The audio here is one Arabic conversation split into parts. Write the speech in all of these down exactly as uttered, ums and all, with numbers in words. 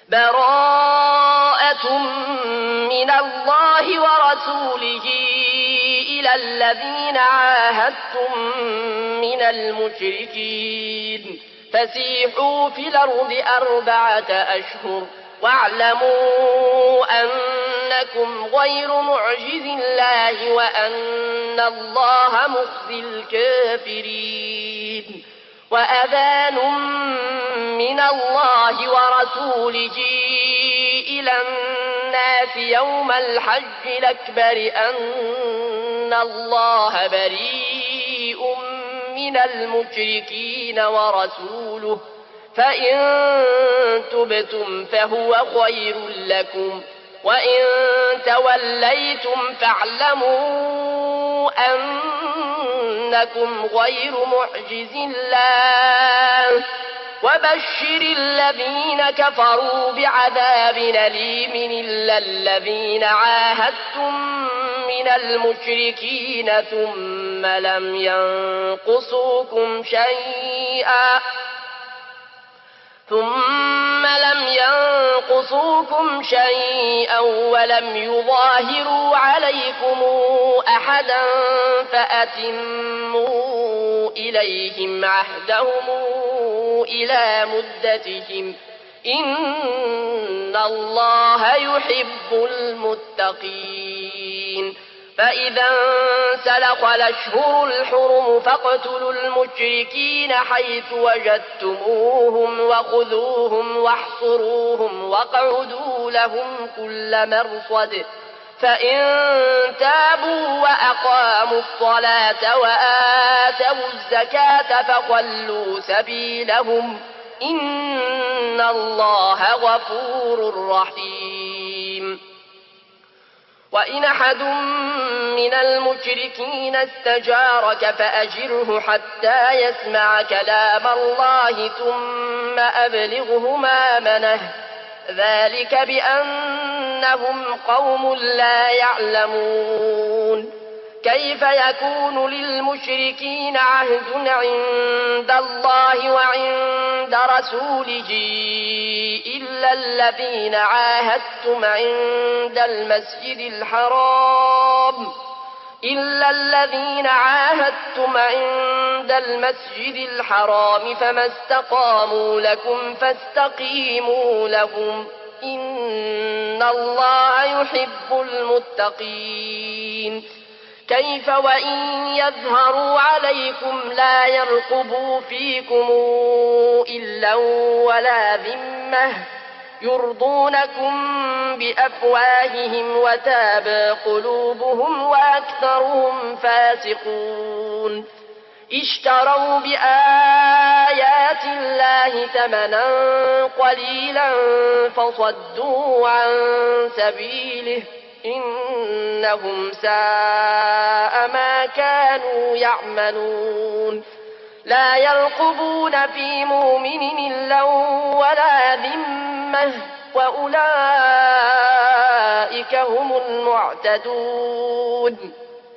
براءة من الله ورسوله إلى الذين عاهدتم من المشركين فسيحوا في الأرض أربعة أشهر واعلموا أنكم غير معجز الله وأن الله مخزي الكافرين وأذان من الله ورسوله إلى الناس يوم الحج الأكبر أن الله بريء من المشركين ورسوله فإن تبتم فهو خير لكم وإن توليتم فاعلموا أنكم غير معجز الله وبشر الذين كفروا بعذاب أليم إلا الذين عاهدتم من المشركين ثم لم ينقصوكم شيئا ثم لم ينقصوكم شيئا ولم يظاهروا عليكم أحدا فأتموا إليهم عهدهم إلى مدتهم إن الله يحب المتقين فإذا انسلخ الأشهر الحرم فاقتلوا المشركين حيث وجدتموهم وخذوهم واحصروهم واقعدوا لهم كل مرصد فإن تابوا وأقاموا الصلاة وآتوا الزكاة فخلوا سبيلهم إن الله غفور رحيم وإن أحد من المشركين استجارك فأجره حتى يسمع كلام الله ثم أبلغه مأمنه ذلك بأنهم قوم لا يعلمون كيف يكون للمشركين عهد عند الله وعند رسوله إلا الذين عاهدتم عند المسجد الحرام إلا الذين عاهدتم عند المسجد الحرام فما استقاموا لكم فاستقيموا لهم إن الله يحب المتقين كيف وإن يظهروا عليكم لا يرقبوا فيكم إلا ولا ذمة يرضونكم بأفواههم وتابى قلوبهم وأكثرهم فاسقون اشتروا بآيات الله ثمنا قليلا فصدوا عن سبيله إنهم ساء ما كانوا يعملون لا يرقبون في مؤمن إلا ولا ذمة وأولئك هم المعتدون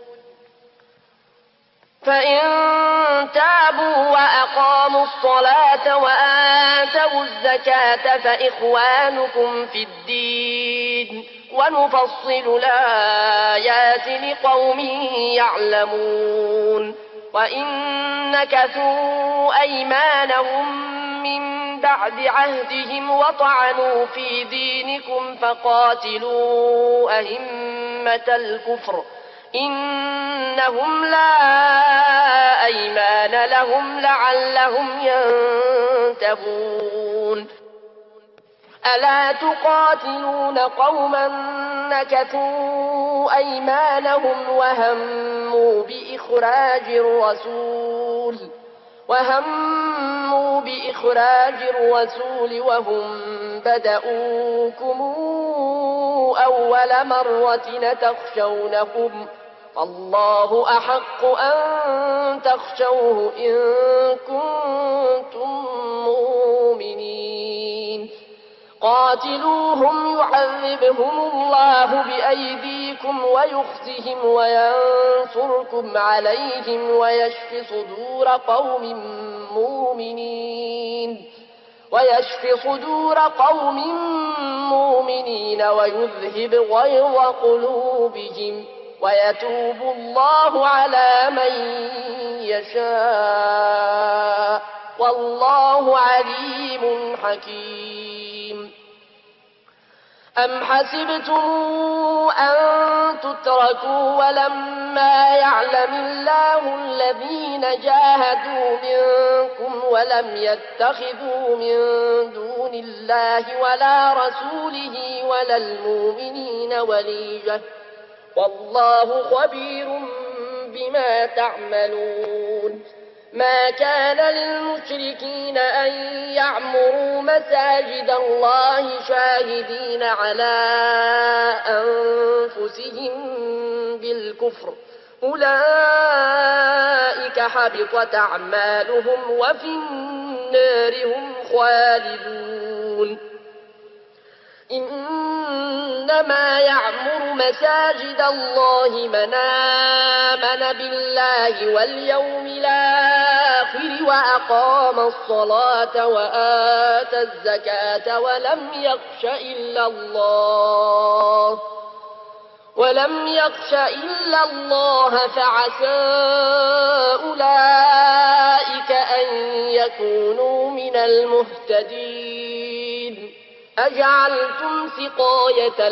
فإن تابوا وأقاموا الصلاة وآتوا الزكاة فإخوانكم في الدين ونفصل الآيات لقوم يعلمون وإن نكثوا أيمانهم من بعد عهدهم وطعنوا في دينكم فقاتلوا أئمة الكفر إنهم لا أيمان لهم لعلهم ينتهون ألا تقاتلون قوما نكثوا أيمانهم وهموا بإخراج الرسول وهموا بإخراج الرسول وهم بدؤوكم أول مرة تخشونهم فالله أحق أن تخشوه إن كنتم مؤمنين قاتلوهم يعذبهم الله بأيديكم ويخزهم وينصركم عليهم ويشف صدور قوم مؤمنين ويشف صدور قوم مؤمنين ويذهب غيظ قلوبهم ويتوب الله على من يشاء والله عليم حكيم. أم حسبتم أن تتركوا ولما يعلم الله الذين جاهدوا منكم ولم يتخذوا من دون الله ولا رسوله ولا المؤمنين وليجة والله خبير بما تعملون. ما كان للمشركين أن يعمروا مساجد الله شاهدين على أنفسهم بالكفر أولئك حبطت أعمالهم وفي النار هم خالدون. إنما يعمر مساجد الله من آمن بالله واليوم الآخر وأقام الصلاة وآتى الزكاة ولم يخش إلا الله ولم يخش إلا الله فعسى أولئك أن يكونوا من المهتدين. أجعلتم سقاية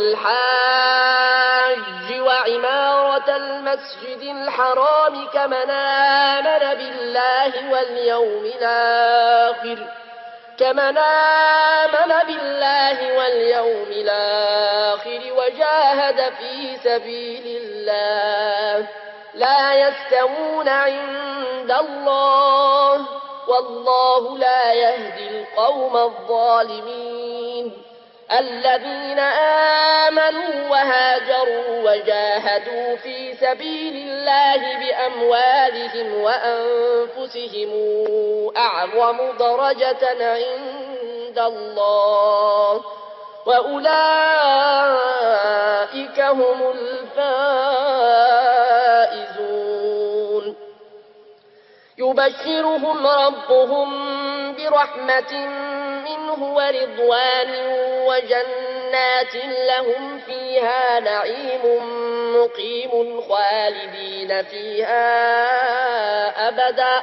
الحاج وعمارة المسجد الحرام كمن آمن بالله واليوم الآخر كمن آمن بالله واليوم الآخر وجاهد في سبيل الله لا يستوون عند الله والله لا يهدي القوم الظالمين. الذين آمنوا وهاجروا وجاهدوا في سبيل الله بأموالهم وأنفسهم أعظم درجة عند الله وأولئك هم الفائزون. يبشرهم ربهم برحمة منه ورضوان وجنات لهم فيها نعيم مقيم خالدين فيها أبدا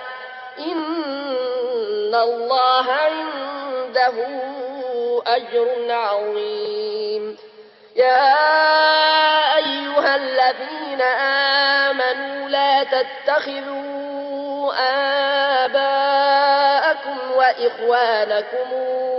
إن الله عنده أجر عظيم. يا أيها الذين آمنوا لا تتخذوا آباءكم وإخوانكم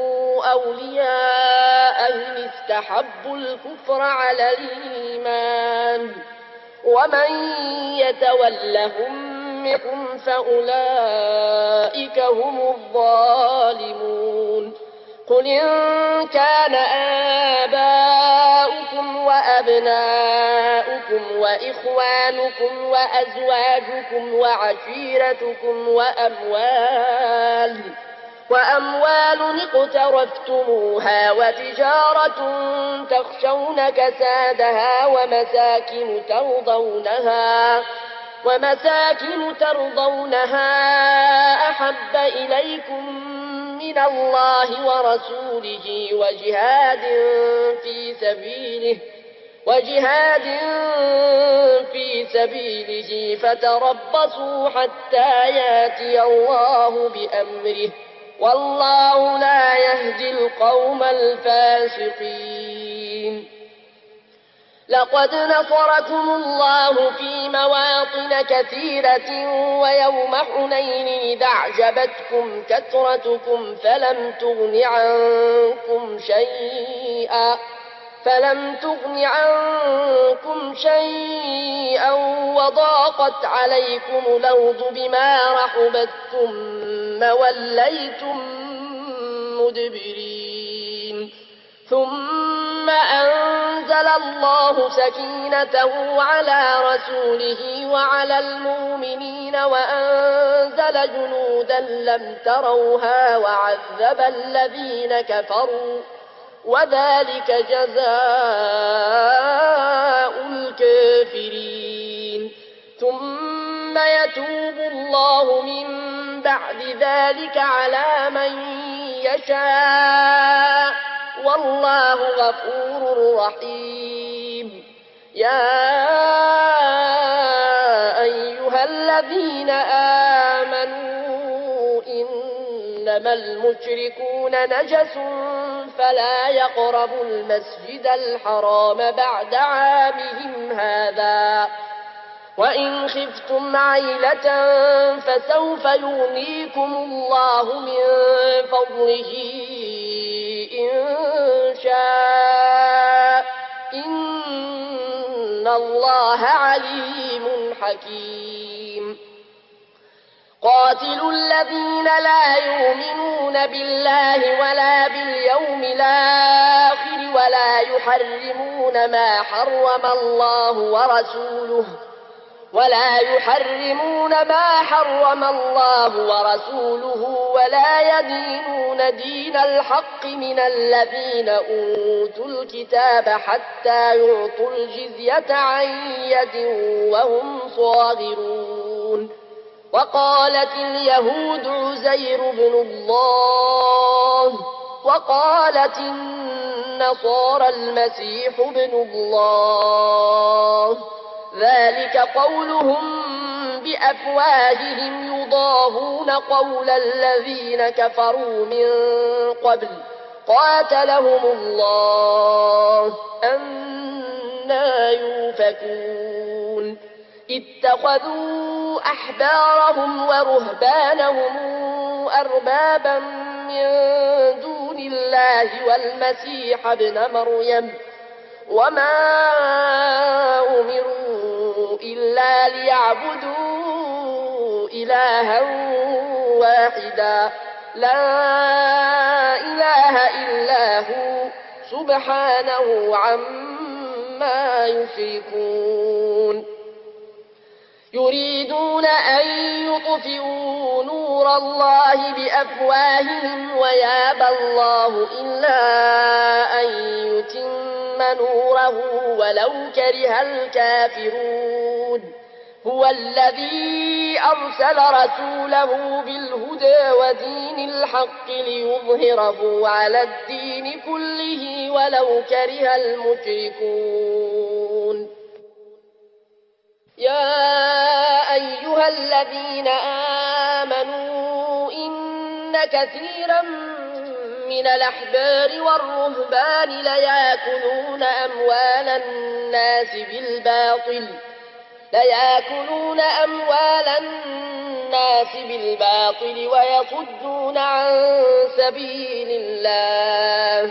أولياء إن استحبوا الكفر على الإيمان ومن يتولهم منكم فأولئك هم الظالمون. قل إن كان آباؤكم وأبناؤكم وإخوانكم وأزواجكم وعشيرتكم وأموال وأموال اقترفتموها وتجارة تخشون كسادها ومساكن ترضونها ومساكن ترضونها أحب إليكم من الله ورسوله وجهاد في سبيله وجهاد في سبيله فتربصوا حتى ياتي الله بأمره والله لا يهدي القوم الفاسقين. لقد نصركم الله في مواطن كثيرة ويوم حنين إذ أعجبتكم كثرتكم فلم تغن عنكم شيئا فلم تغن عنكم شيئا وضاقت عليكم الأرض بما رحبت ثم وليتم مدبرين. ثم أنزل الله سكينته على رسوله وعلى المؤمنين وأنزل جنودا لم تروها وعذب الذين كفروا وذلك جزاء الكافرين. ثم يتوب الله من بعد ذلك على من يشاء والله غفور رحيم. يا أيها الذين آمنوا إنما المشركون نجس فلا يقربوا المسجد الحرام بعد عامهم هذا وإن خفتم عيلة فسوف يغنيكم الله من فضله إن شاء إن الله عليم حكيم. قاتلوا الذين لا يؤمنون بالله ولا باليوم الآخر ولا يحرمون ما حرم الله ورسوله ولا يحرمون ما حرم الله ورسوله ولا يدينون دين الحق من الذين أوتوا الكتاب حتى يعطوا الجزية عن يد وهم صاغرون. وقالت اليهود عزير بن الله وقالت النصارى المسيح بن الله ذلك قولهم بأفواههم يضاهون قول الذين كفروا من قبل قاتلهم الله أنى يؤفكون. اتخذوا أحبارهم ورهبانهم أربابا من دون الله والمسيح ابن مريم وما أمروا إلا ليعبدوا إلها واحدا لا إله إلا هو سبحانه عما يشركون. يريدون أن يطفئوا نور الله بأفواههم ويابى الله إلا أن يتم نوره ولو كره الكافرون. هو الذي أرسل رسوله بالهدى ودين الحق ليظهره على الدين كله ولو كره المشركون. يا أيها الذين آمنوا إن كثيرا من الأحبار والرهبان ليأكلون أموال الناس بالباطل ليأكلون أموال الناس بالباطل ويصدون عن سبيل الله.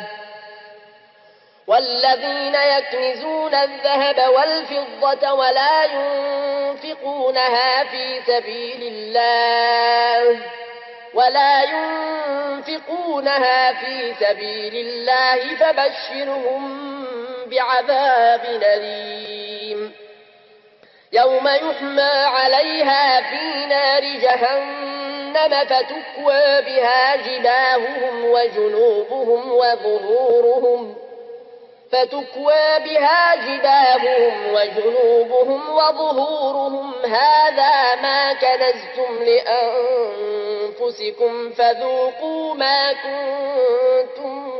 والذين يكنزون الذهب والفضة ولا ينفقونها في سبيل الله ولا ينفقونها في سبيل الله فبشرهم بعذاب أليم. يوم يحمى عليها في نار جهنم فتكوى بها جباههم وجنوبهم وظهورهم فتكوى بها جباههم وجنوبهم وظهورهم هذا ما كنزتم لأنفسكم فذوقوا ما كنتم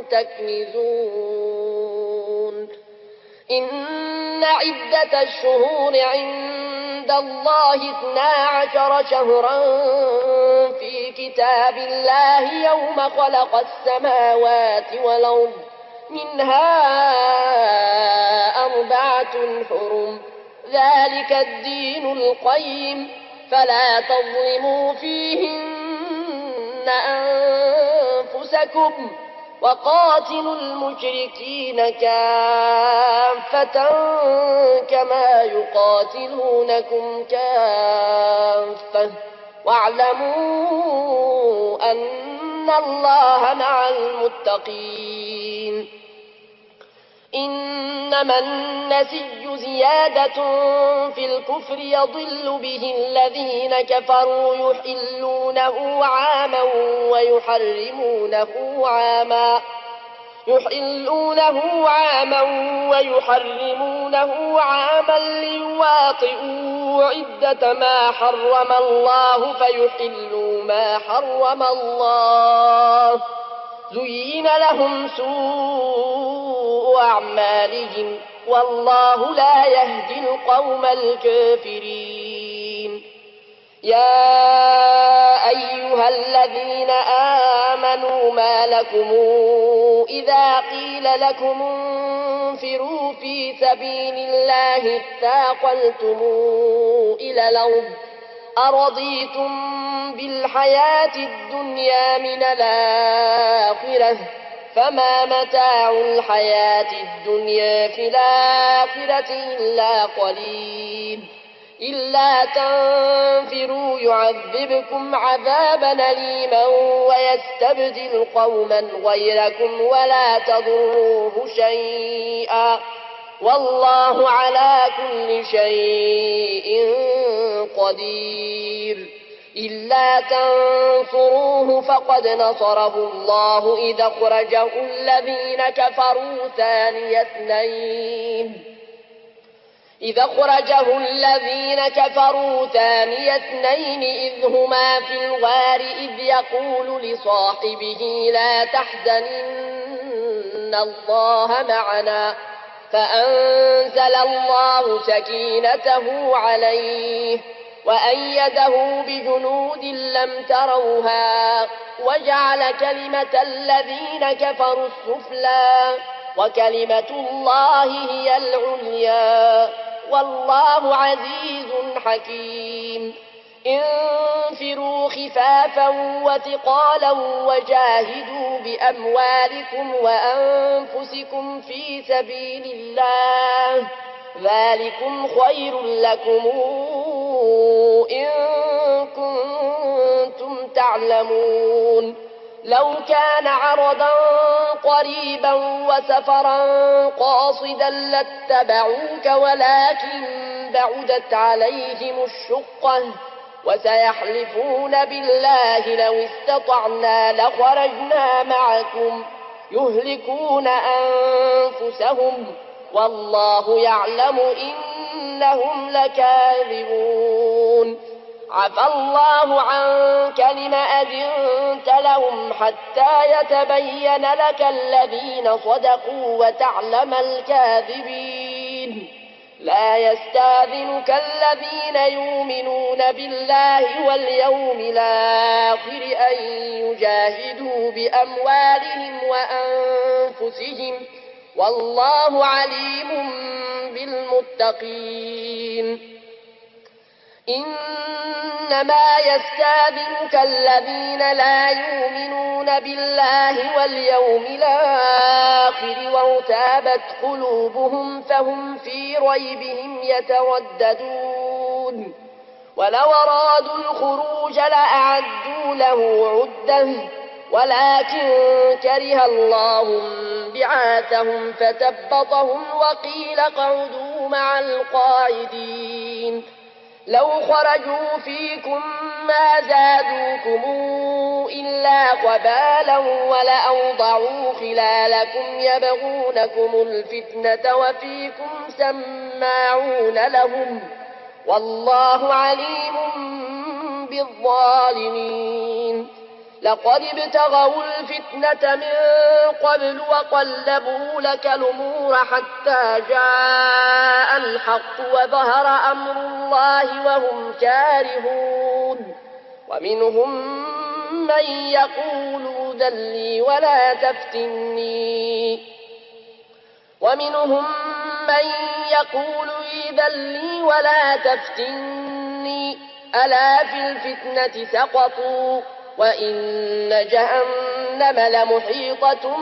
تكنزون. إن عدة الشهور عند الله اثنا عشر شهرا في كتاب الله يوم خلق السماوات والأرض منها أربعة حرم ذلك الدين القيم فلا تظلموا فيهن أنفسكم وقاتلوا المشركين كافة كما يقاتلونكم كافة واعلموا أن الله مع المتقين. إنما النسي زيادة في الكفر يضل به الذين كفروا يحلونه عاما ويحرمونه عاما يحلونه عاما ويحرمونه عاما ليواطئوا عدة ما حرم الله فيحلوا ما حرم الله زين لهم سوء أعمالهم والله لا يهدي القوم الكافرين. يا أيها الذين آمنوا ما لكم إذا قيل لكم انفروا في سبيل الله اثاقلتم إلى الأرض أرضيتم بالحياة الدنيا من الآخرة فما متاع الحياة الدنيا في الآخرة إلا قليل. إلا تنفروا يعذبكم عذابا أليما ويستبدل قوما غيركم ولا تضروه شيئا والله على كل شيء قدير. إلا تنصروه فقد نصره الله إذا أخرجه الذين كفروا ثاني اثنين إذا أخرجه الذين كفروا ثاني اثنين إذ هما في الغار إذ يقول لصاحبه لا تحزن إن الله معنا فأنزل الله سكينته عليه وأيده بجنود لم تروها وجعل كلمة الذين كفروا السفلى وكلمة الله هي العليا والله عزيز حكيم. انفروا خفافا وثقالا وجاهدوا بأموالكم وأنفسكم في سبيل الله ذلكم خير لكم إن كنتم تعلمون. لو كان عرضا قريبا وسفرا قاصدا لاتبعوك ولكن بعدت عليهم الشقة وسيحلفون بالله لو استطعنا لخرجنا معكم يهلكون أنفسهم والله يعلم إنهم لكاذبون. عفى الله عنك لم أذنت لهم حتى يتبين لك الذين صدقوا وتعلم الكاذبين. لا يستاذنك الذين يؤمنون بالله واليوم الآخر أن يجاهدوا بأموالهم وأنفسهم والله عليم بالمتقين. إنما يستاذنك الذين لا يؤمنون بالله واليوم الآخر وارتابت قلوبهم فهم في ريبهم يترددون. ولو أرادوا الخروج لأعدوا له عدة ولكن كره الله بعاثهم فثبطهم وقيل اقعدوا مع القاعدين. لو خرجوا فيكم ما زادوكم إلا خبالا ولأوضعوا خلالكم يبغونكم الفتنة وفيكم سماعون لهم والله عليم بالظالمين. لقد ابتغوا الفتنة من قبل وقلبوا لك الأمور حتى جاء الحق وظهر أمر الله وهم كارهون. ومنهم من يقول ذل لي ولا تفتني ومنهم من يقول ذل لي ولا تفتني ألا في الفتنة سقطوا وإن جهنم لمحيطة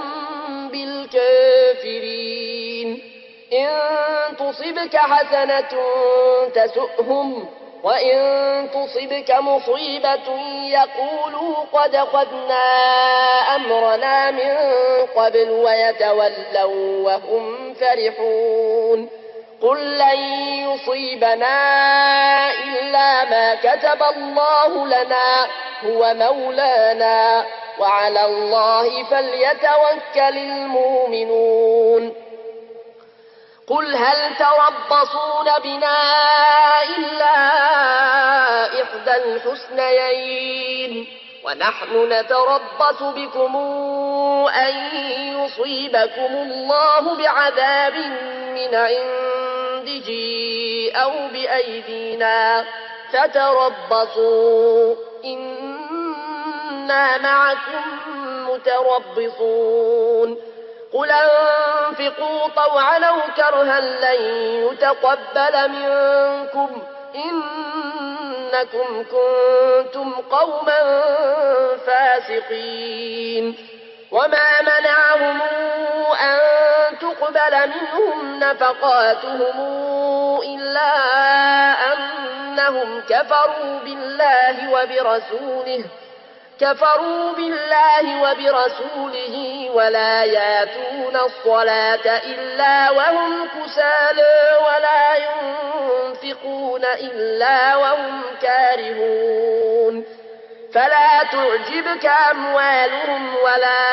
بالكافرين. إن تصبك حسنة تسؤهم وإن تصبك مصيبة يقولوا قد أخذنا أمرنا من قبل ويتولوا وهم فرحون. قل لن يصيبنا إلا ما كتب الله لنا هو مولانا وعلى الله فليتوكل المؤمنون. قل هل تربصون بنا إلا إحدى الحسنيين ونحن نتربص بكم أن يصيبكم الله بعذاب من عنده أو بأيدينا فتربصوا إنا معكم متربصون قل انفقوا طوعا أو كرها لن يتقبل منكم إنكم كنتم قوما فاسقين وما منعهم أن تقبل منهم نفقاتهم إلا أنهم كفروا بالله وبرسوله كفروا بالله وبرسوله ولا ياتون الصلاة إلا وهم كسالى ولا ينفقون إلا وهم كارهون فلا تعجبك أموالهم ولا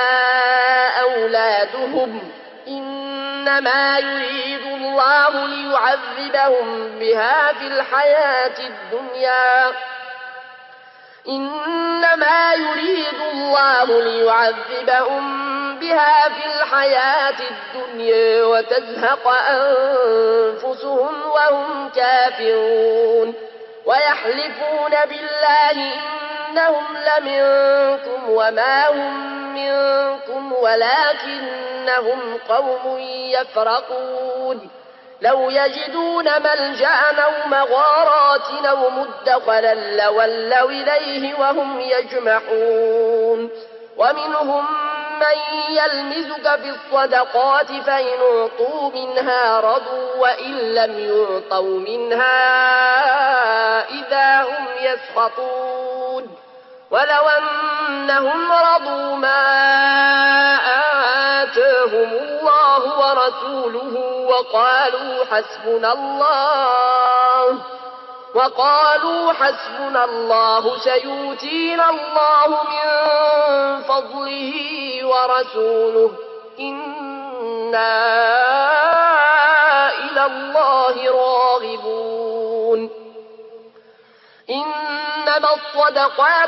أولادهم إنما يريد الله ليعذبهم بها في الحياة الدنيا إنما يريد الله ليعذبهم بها في الحياة الدنيا وتزهق أنفسهم وهم كافرون ويحلفون بالله إنهم لمنكم وما هم منكم ولكنهم قوم يفرقون لو يجدون ملجأ أو مغارات أو مدخلا لولوا إليه وهم يجمحون ومنهم من يلمزك في الصدقات فإن أعطوا منها رضوا وإن لم يعطوا منها إذا هم يسخطون ولو أنهم رضوا ما آتاهم الله ورسوله وقالوا حسبنا الله وقالوا حسبنا الله سيؤتينا الله من فضله ورسوله إنا إلى الله راغبون إنما الصدقات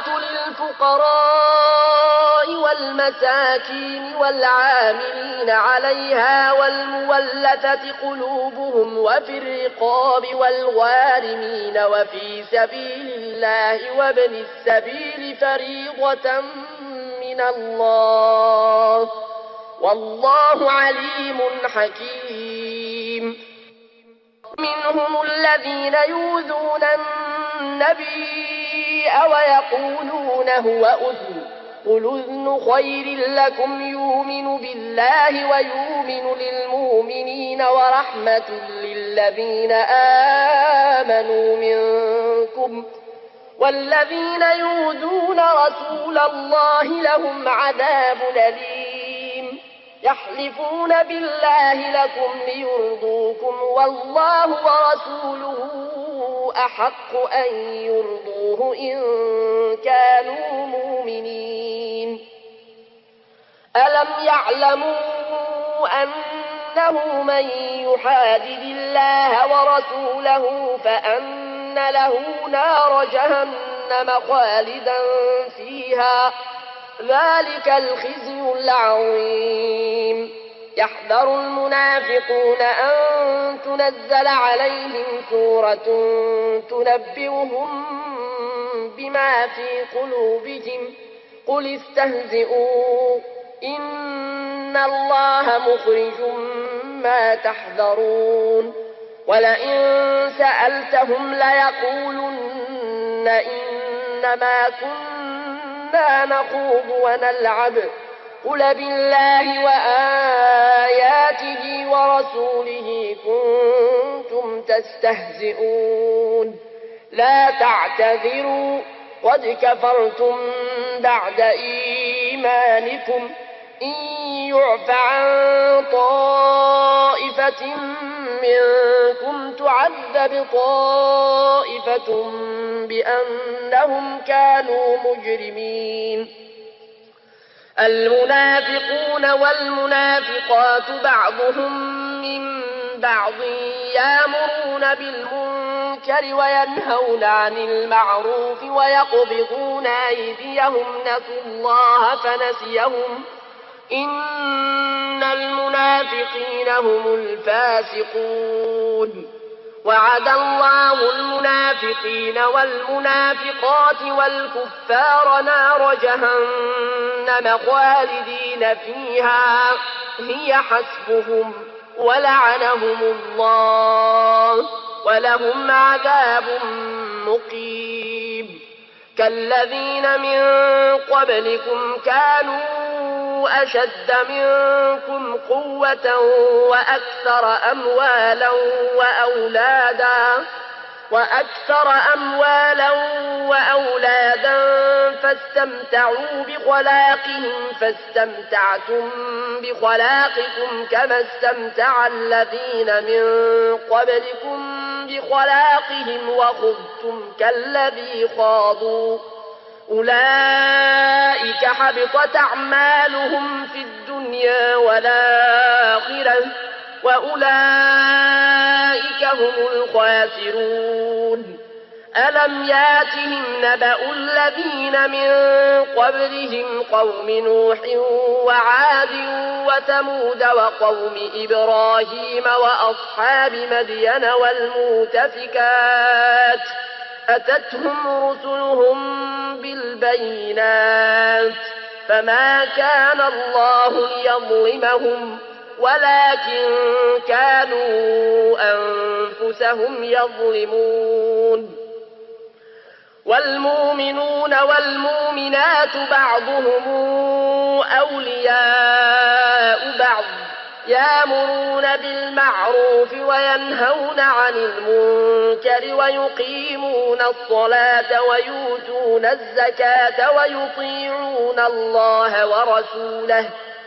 للفقراء والمساكين والعاملين عليها والمولثة قلوبهم وفي الرقاب والغارمين وفي سبيل الله وابن السبيل فريضة من الله والله عليم حكيم منهم الذين يؤذون النبي ويقولون هو أذن قل أذن خير لكم يؤمن بالله ويؤمن للمؤمنين ورحمة للذين آمنوا منكم والذين يؤذون رسول الله لهم عذاب أليم يحلفون بالله لكم ليرضوكم والله ورسوله أحق أن يرضوه إن كانوا مؤمنين ألم يعلموا أنه من يحادد الله ورسوله فأن له نار جهنم خالدا فيها ذلك الخزي العظيم يحذر المنافقون أن تنزل عليهم سورة تنبئهم بما في قلوبهم قل استهزئوا إن الله مخرج ما تحذرون ولئن سألتهم ليقولن إنما كنا نخوض ونلعب قل بالله وآياته ورسوله كنتم تستهزئون لا تعتذروا قد كفرتم بعد إيمانكم إن يعف عن طائفة منكم تعذب طائفة بأنهم كانوا مجرمين المنافقون والمنافقات بعضهم من بعض يأمرون بالمنكر المنكر وينهون عن المعروف ويقبضون أيديهم نسوا الله فنسيهم إن المنافقين هم الفاسقون وعد الله المنافقين والمنافقات والكفار نار جهنم خالدين فيها هي حسبهم ولعنهم الله ولهم عذاب مقيم كالذين من قبلكم كانوا أشد منكم قوة وأكثر أموالا وأولادا وأكثر أموالا وأولادا فاستمتعوا بخلاقهم فاستمتعتم بخلاقكم كما استمتع الذين من قبلكم بخلاقهم وخذتم كالذي خاضوا أولئك حبطت أعمالهم في الدنيا والآخرة وأولئك هم الخاسرون ألم ياتهم نبأ الذين من قبلهم قوم نوح وعاد وثمود وقوم إبراهيم وأصحاب مدين والمؤتفكات أتتهم رسلهم بالبينات فما كان الله ليظلمهم ولكن كانوا أنفسهم يظلمون والمؤمنون والمؤمنات بعضهم أولياء بعض يأمرون بالمعروف وينهون عن المنكر ويقيمون الصلاة ويؤتون الزكاة ويطيعون الله ورسوله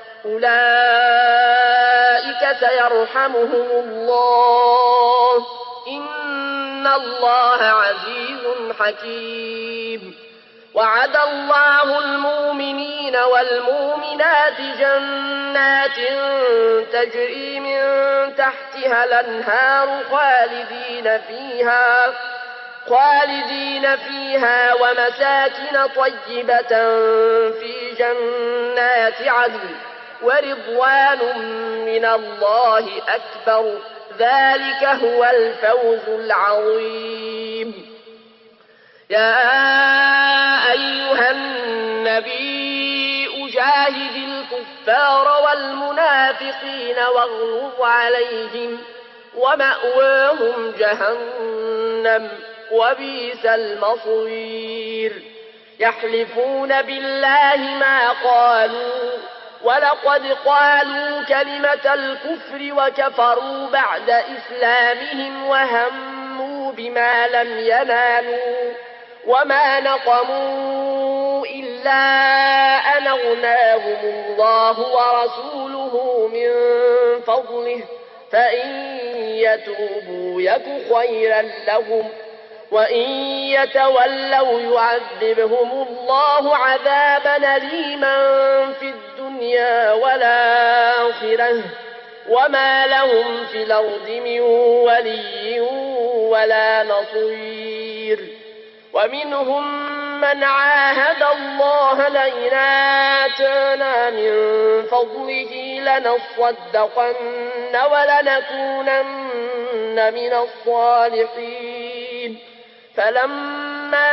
أولئك سيرحمهم الله إن الله عزيز حكيم وعد الله المؤمنين والمؤمنات جنات تجري من تحتها الأنهار خالدين فيها خالدين فيها ومساكن طيبة في جنات عدن ورضوان من الله أكبر ذلك هو الفوز العظيم يا أيها النبي أجاهد الكفار والمنافقين واغلظ عليهم ومأواهم جهنم وبئس المصير يحلفون بالله ما قالوا ولقد قالوا كلمة الكفر وكفروا بعد إسلامهم وهموا بما لم ينالوا وما نقموا إلا أن أغناهم الله ورسوله من فضله فإن يتوبوا يك خيرا لهم وإن يتولوا يعذبهم الله عذابا أليما في الدنيا والآخرة وما لهم في الأرض من ولي ولا نصير ومنهم من عاهد الله لئن آتانا من فضله لنصدقن ولنكونن من الصالحين فلما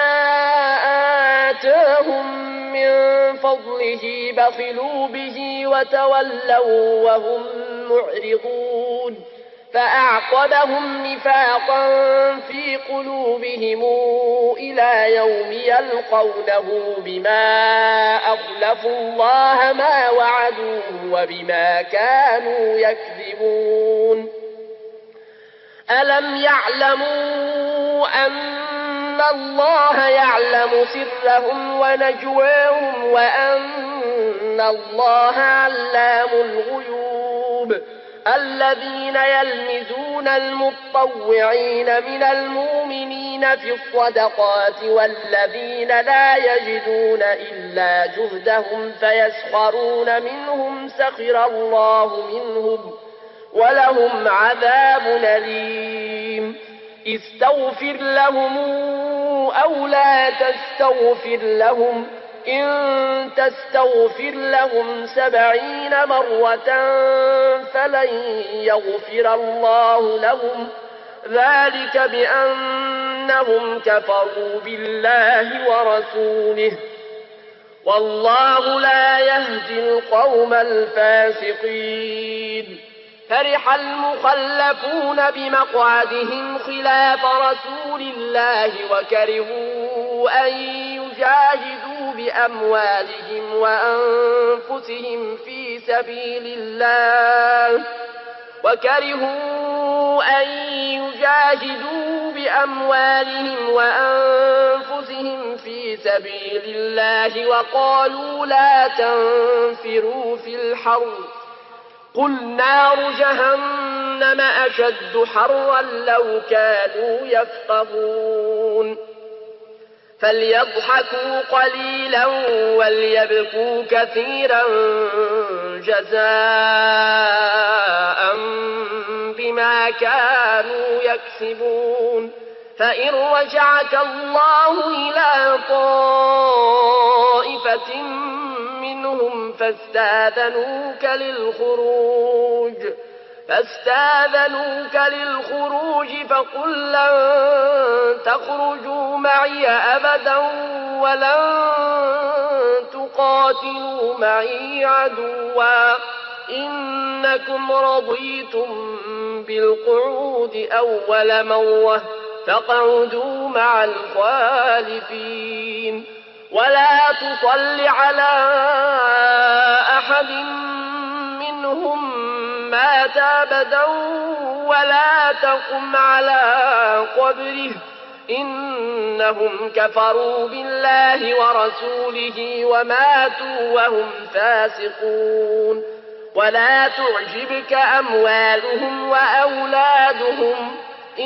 آتاهم من فضله بخلوا به وتولوا وهم معرضون فأعقبهم نفاقا في قلوبهم إلى يوم يلقونه بما أخلفوا الله ما وعدوه وبما كانوا يكذبون ألم يعلموا أن الله يعلم سرهم ونجواهم وأن الله علام الغيوب الذين يلمزون المطوعين من المؤمنين في الصدقات والذين لا يجدون إلا جهدهم فيسخرون منهم سخر الله منهم ولهم عذاب أليم استغفر لهم أو لا تستغفر لهم إن تستغفر لهم سبعين مرة فلن يغفر الله لهم ذلك بأنهم كفروا بالله ورسوله والله لا يهدي القوم الفاسقين. فرح المخلفون بمقعدهم خلاف رسول الله وكرهوا أن يجاهدوا بأموالهم وأنفسهم في سبيل الله وكرهوا أن يجاهدوا بأموالهم وأنفسهم في سبيل الله وقالوا لا تنفروا في الحر قل نار جهنم أشد حرا لو كانوا يفقهون. فليضحكوا قليلا وليبكوا كثيرا جزاء بما كانوا يكسبون. فإن رجعك الله إلى طائفة منهم فاستاذنوك للخروج فاستاذنوك للخروج فقل لن تخرجوا معي أبدا ولن تقاتلوا معي عدوا إنكم رضيتم بالقعود أول مرة فاقعدوا مع الخالفين ولا تصل على أحد منهم مات أبدا ولا تقم على قبره إنهم كفروا بالله ورسوله وماتوا وهم فاسقون. ولا تعجبك أموالهم وأولادهم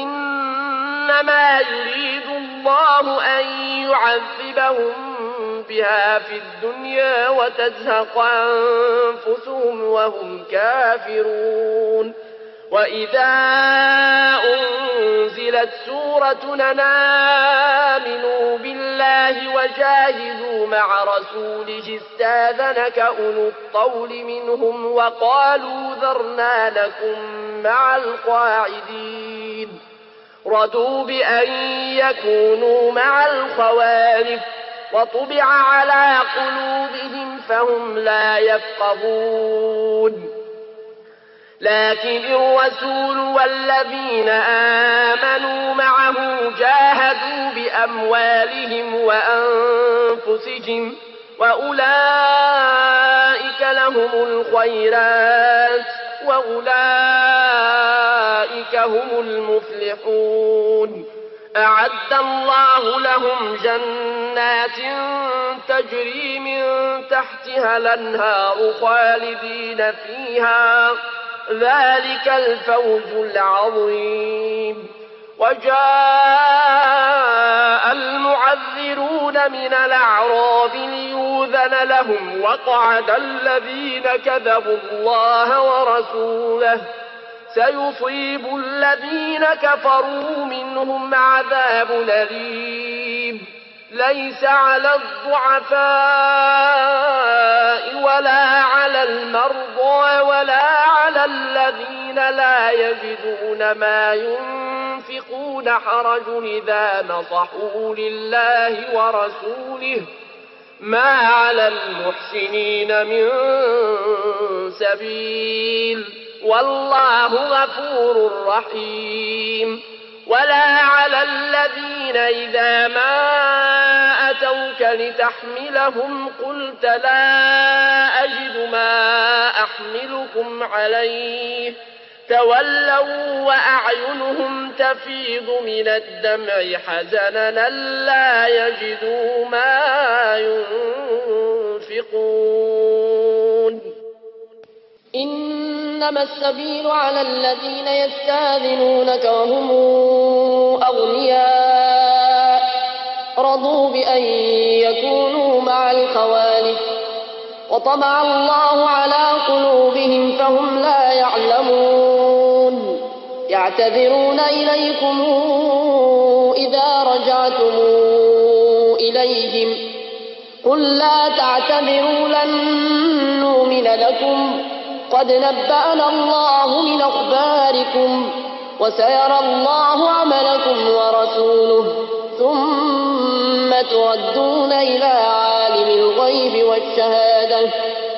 إنما يريد الله أن يعذبهم بها في الدنيا وتزهق أنفسهم وهم كافرون. وإذا أنزلت سورة أن آمنوا بالله وجاهدوا مع رسوله استاذنك أولو الطول منهم وقالوا ذرنا لكم مع القاعدين رضوا بأن يكونوا مع الخوالف وطبع على قلوبهم فهم لا يفقهون. لكن الرسول والذين آمنوا معه جاهدوا بأموالهم وأنفسهم وأولئك لهم الخيرات وأولئك هم المفلحون. أعد الله لهم جنات تجري من تحتها الأنهار خالدين فيها ذلك الفوز العظيم. وجاء المعذرون من الأعراب ليؤذن لهم وقعد الذين كذبوا الله ورسوله سيصيب الذين كفروا منهم عذاب أليم. ليس على الضعفاء ولا على المرضى ولا على الذين لا يجدون ما ينفقون حرج إذا نصحوا لله ورسوله ما على المحسنين من سبيل والله غفور رحيم. ولا على الذين إذا ما أتوك لتحملهم قلت لا أجد ما أحملكم عليه تولوا وأعينهم تفيض من الدمع حزنا لا يجدوا ما ينفقون. إنما السبيل على الذين يستاذنونك وهم أغنياء رضوا بأن يكونوا مع الخوالف وطبع الله على قلوبهم فهم لا يعلمون. يعتذرون إليكم إذا رجعتم إليهم قل لا تعتذروا لن نؤمن لكم قد نبأنا الله من أخباركم وسيرى الله عملكم ورسوله ثم تردون إلى عالم الغيب والشهادة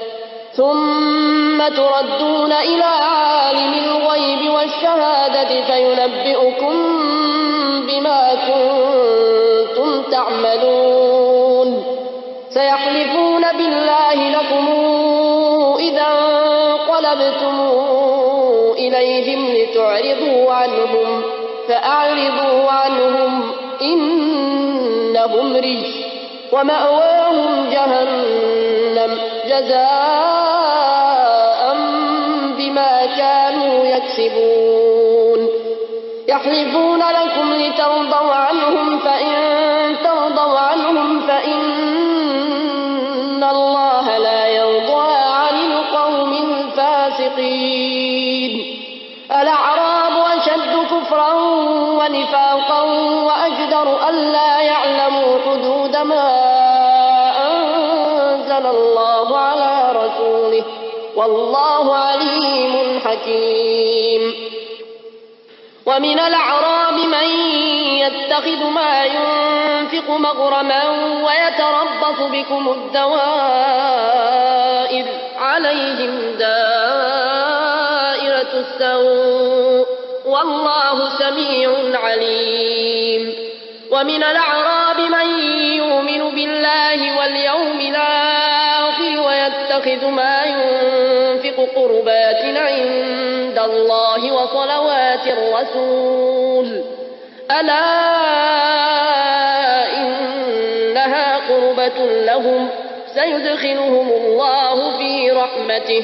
ثم تردون إلى عالم الغيب والشهادة فينبئكم بما كنتم تعملون سيحلفون بالله لكم إذا انقلبتم إليهم لتعرضوا عنهم فأعرضوا عنهم إنهم رجس ومأواهم جهنم جزاء بما كانوا يكسبون يحلفون لكم لترضوا عنهم فإن ترضوا عنهم فإن الله لا يرضى عن القوم الفاسقين الأعراب أشد كفرا ونفاقا وأجدر ألا يعلموا حدود ما أنزل الله على رسوله والله عليم حكيم ومن الأعراب من يتخذ ما ينفق مغرما ويتربص بكم الدوائر عليهم دائرة السوء والله سميع عليم ومن الأعراب من يؤمن بالله واليوم الآخر ويتخذ ما ينفق قربات عند الله وصلوات الرسول ألا إنها قربة لهم سيدخلهم الله في رحمته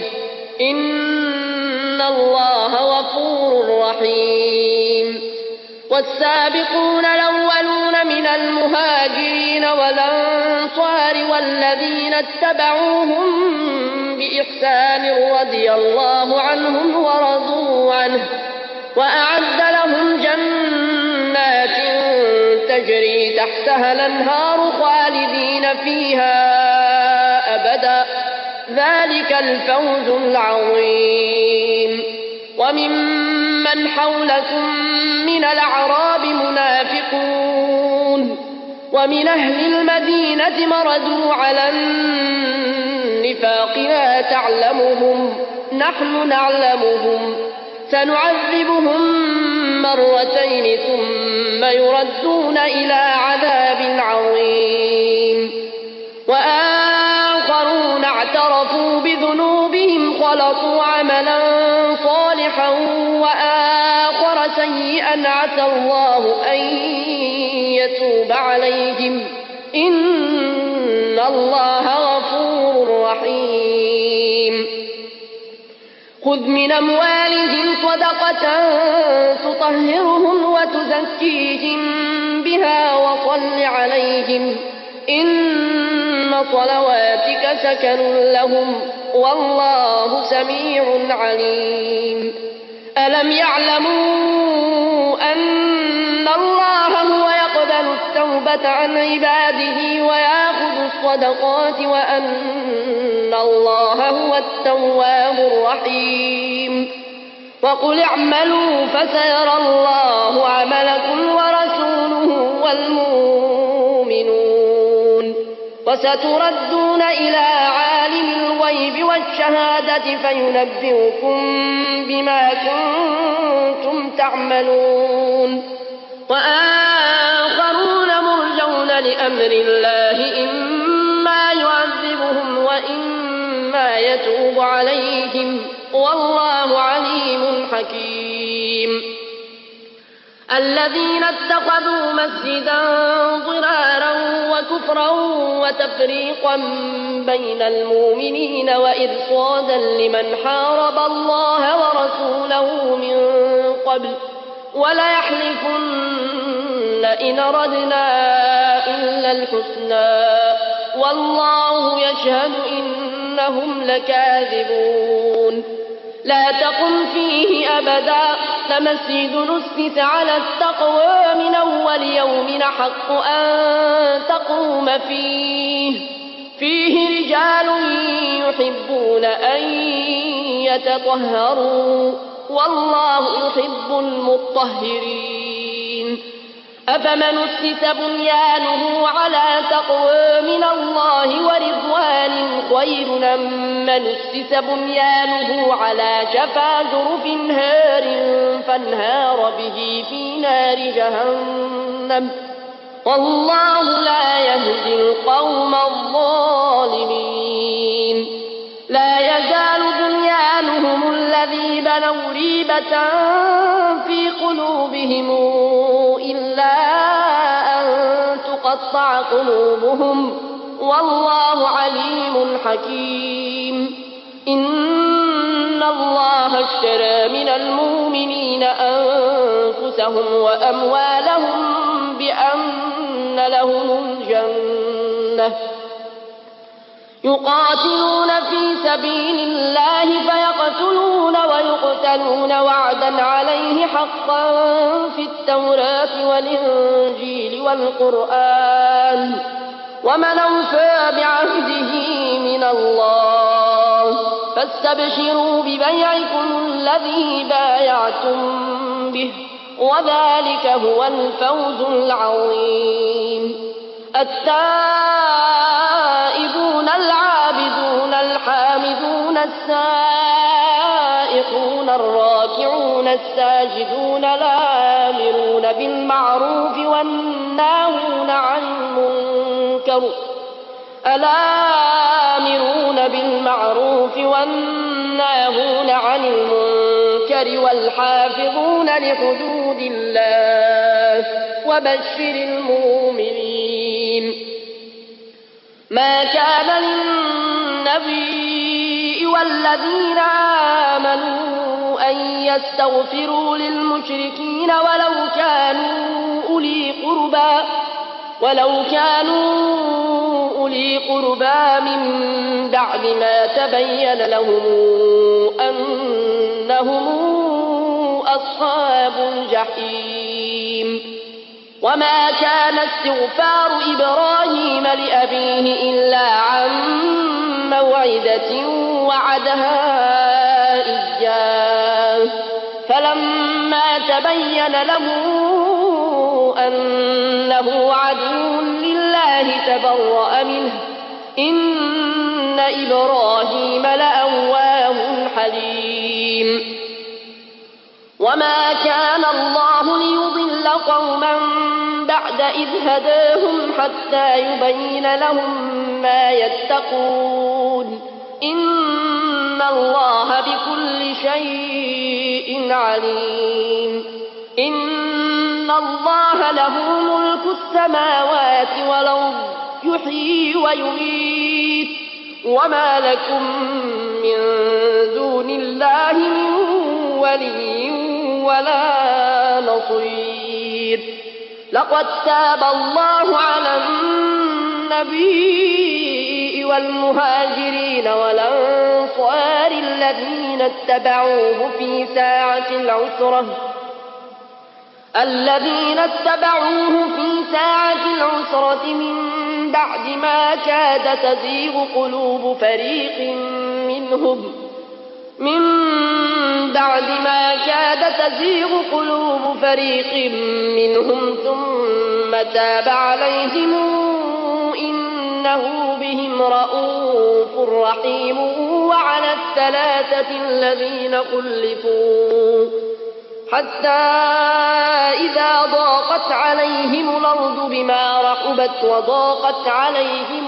إن الله غفور رحيم والسابقون الأولون من المهاجرين والأنصار والذين اتبعوهم بإحسان رضي الله عنهم ورضوا عنه وأعد لهم جنات تجري تحتها الأنهار خالدين فيها أبدا ذلك الفوز العظيم وممن حولكم من الأعراب منافقون ومن أهل المدينة مردوا على النفاق لا تعلمهم نحن نعلمهم سنعذبهم مرتين ثم يردون إلى عذاب عظيم وآخرون اعترفوا بذنوبهم خلطوا عملا صالحا وآخر سيئا عسى الله أن يتوب عليهم إن الله غفور رحيم خذ من أموالهم صدقة تطهرهم وتزكيهم بها وصل عليهم إن صلواتك سكن لهم والله سميع عليم ألم يعلموا أن الله هو يقبل التوبة عن عباده ويأخذ الصدقات وأن الله هو التواب الرحيم وقل اعملوا فسيرى الله عملكم ورسوله والمؤمنون وستردون إلى عالم الغيب والشهادة فينبئكم بما كنتم تعملون وآخرون مرجون لأمر الله إما يعذبهم وإما يتوب عليهم والله عليم حكيم الذين اتخذوا مسجدا ضرارا وكفرا وتفريقا بين المؤمنين وإرصادا لمن حارب الله ورسوله من قبل وليحلفن إن أردنا إلا الحسنى والله يشهد إنهم لكاذبون لا تقم فيه أبدا لمسجد نسس على التقوى من أول يوم أحق أن تقوم فيه فيه رجال يحبون أن يتطهروا والله يحب المطهرين أفمن أسس بنيانه على تقوى من الله ورضوان خير أم من أسس بنيانه على شفا جرف هار فانهار به في نار جهنم والله لا يهدي القوم الظالمين لا يزال بنيانهم الذي بنوا ريبة في قلوبهم إلا أن تقطع قلوبهم والله عليم حكيم إن الله اشترى من المؤمنين أنفسهم وأموالهم بأن لهم الجنة يقاتلون في سبيل الله فيقتلون ويقتلون وعدا عليه حقا في التوراة والإنجيل والقرآن ومن أوفى بعهده من الله فاستبشروا ببيعكم الذي بايعتم به وذلك هو الفوز العظيم التائبون العابدون الحامدون السائحون الراكعون الساجدون الآمرون بالمعروف والناهون عن المنكر الآمرون بالمعروف والناهون عن المنكر والحافظون لحدود الله وبشر المؤمنين ما كان للنبي والذين آمنوا أن يستغفروا للمشركين ولو كانوا أولي قربى ولو كانوا أولي قربى من بعد ما تبين لهم أنهم أصحاب الجحيم وما كان استغفار إبراهيم لأبيه إلا عن موعدة وعدها إياه فلما تبين له أنه عدو لله تبرأ منه إن إبراهيم لأواه حليم وما كان الله ليضل قوما بعد إذ هداهم حتى يبين لهم ما يتقون إن الله بكل شيء عليم إن الله له ملك السماوات والأرض يحيي ويميت وما لكم من دون الله من ولي ولا نصير لقد تاب الله على النبي والمهاجرين والأنصار الذين اتبعوه في ساعة العسرة الذين اتبعوه في ساعة العسرة من بعد ما كاد تزيغ قلوب فريق منهم من بعد ما كاد تزيغ قلوب فريق منهم ثم تاب عليهم إنه بهم رءوف رحيم وعلى الثلاثة الذين خلفوا حتى إذا ضاقت عليهم الأرض بما رحبت وضاقت عليهم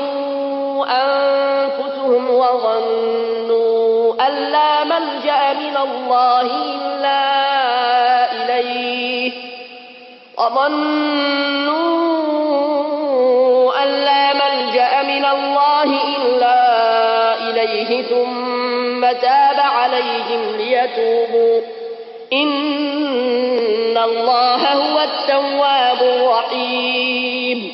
أنفسهم وظنوا أن لا ملجأ من الله إلا إليه وظنوا أن لا ملجأ من الله إلا إليه ثم تاب عليهم ليتوبوا إن الله هو التواب الرحيم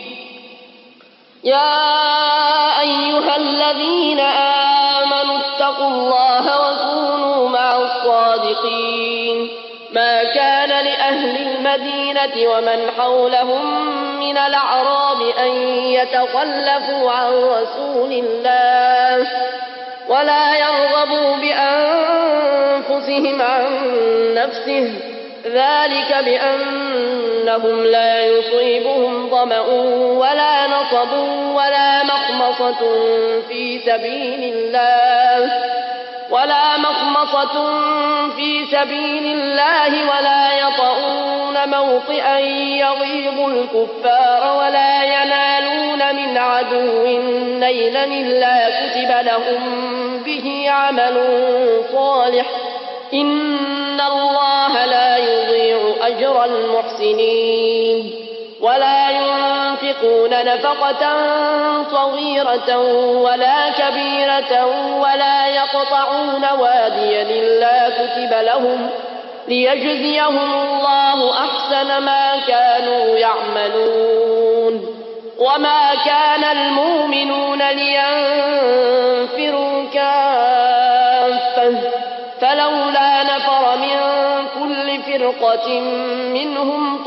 يا أيها الذين آمنوا اتقوا الله وكونوا مع الصادقين ما كان لأهل المدينة ومن حولهم من الأعراب أن يتخلفوا عن رسول الله ولا يرغبوا بأنفسهم عن نفسه، ذلك بأنهم لا يصيبهم ظمأ ولا نصب ولا مخمصة في سبيل الله ولا مخمصة في سبيل الله ولا يطؤون موطئا يغيظ الكفار ولا ينالون من عدو نيلا إلا كتب لهم به عمل صالح، إن الله لا يضيع أجر المحسنين. ولا ينفقون نفقة صغيرة ولا كبيرة ولا يقطعون واديا إلا كتب لهم ليجزيهم الله أحسن ما كانوا يعملون. وما كان المؤمنون لينفروا كافة فلولا نفر من كل فرقة منهم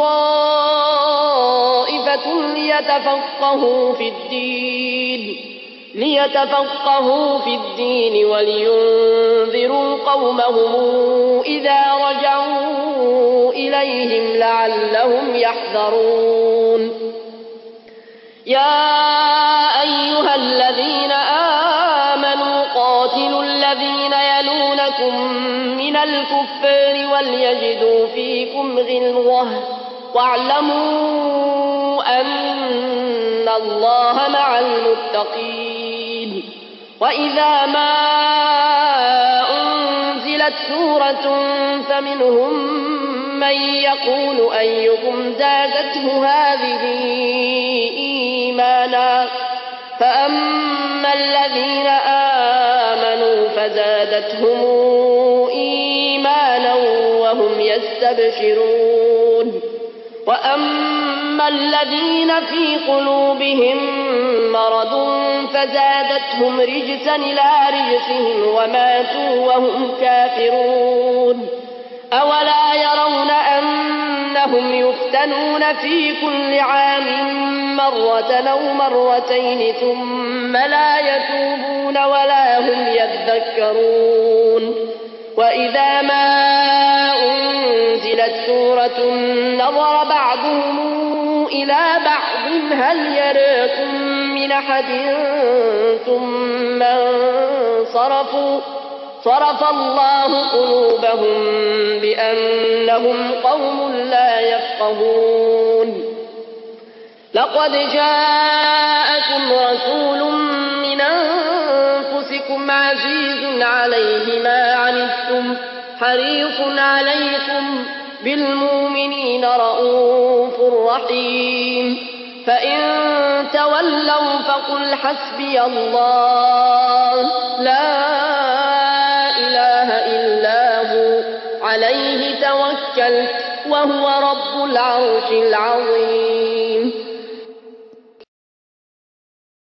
طائفة ليتفقهوا في الدين ليتفقهوا في الدين ولينذروا قومهم إذا رجعوا إليهم لعلهم يحذرون. يا أيها الذين آمنوا قاتلوا الذين يلونكم من الكفار وليجدوا فيكم غلظة واعلموا أن الله مع المتقين. وإذا ما أنزلت سورة فمنهم من يقول أيكم زادته هذه إيمانا، فأما الذين آمنوا فزادتهم إيمانا وهم يستبشرون. وأما الذين في قلوبهم مرض فزادتهم رجسا إلى رجسهم وماتوا وهم كافرون. أولا يرون أنهم يفتنون في كل عام مرة أو مرتين ثم لا يتوبون ولا هم يذكرون. وإذا ما أنزلت سورة نظر بعضهم إلى بعض هل يراكم من أحد ثم انصرفوا صرف الله قلوبهم بأنهم قوم لا يفقهون. لقد جاءكم رسول من أنفسكم عزيز عليه ما عنتم حريص عليكم بالمؤمنين رءوف رحيم. فإن تولوا فقل حسبي الله لا إله إلا هو عليه توكلت وهو رب العرش العظيم.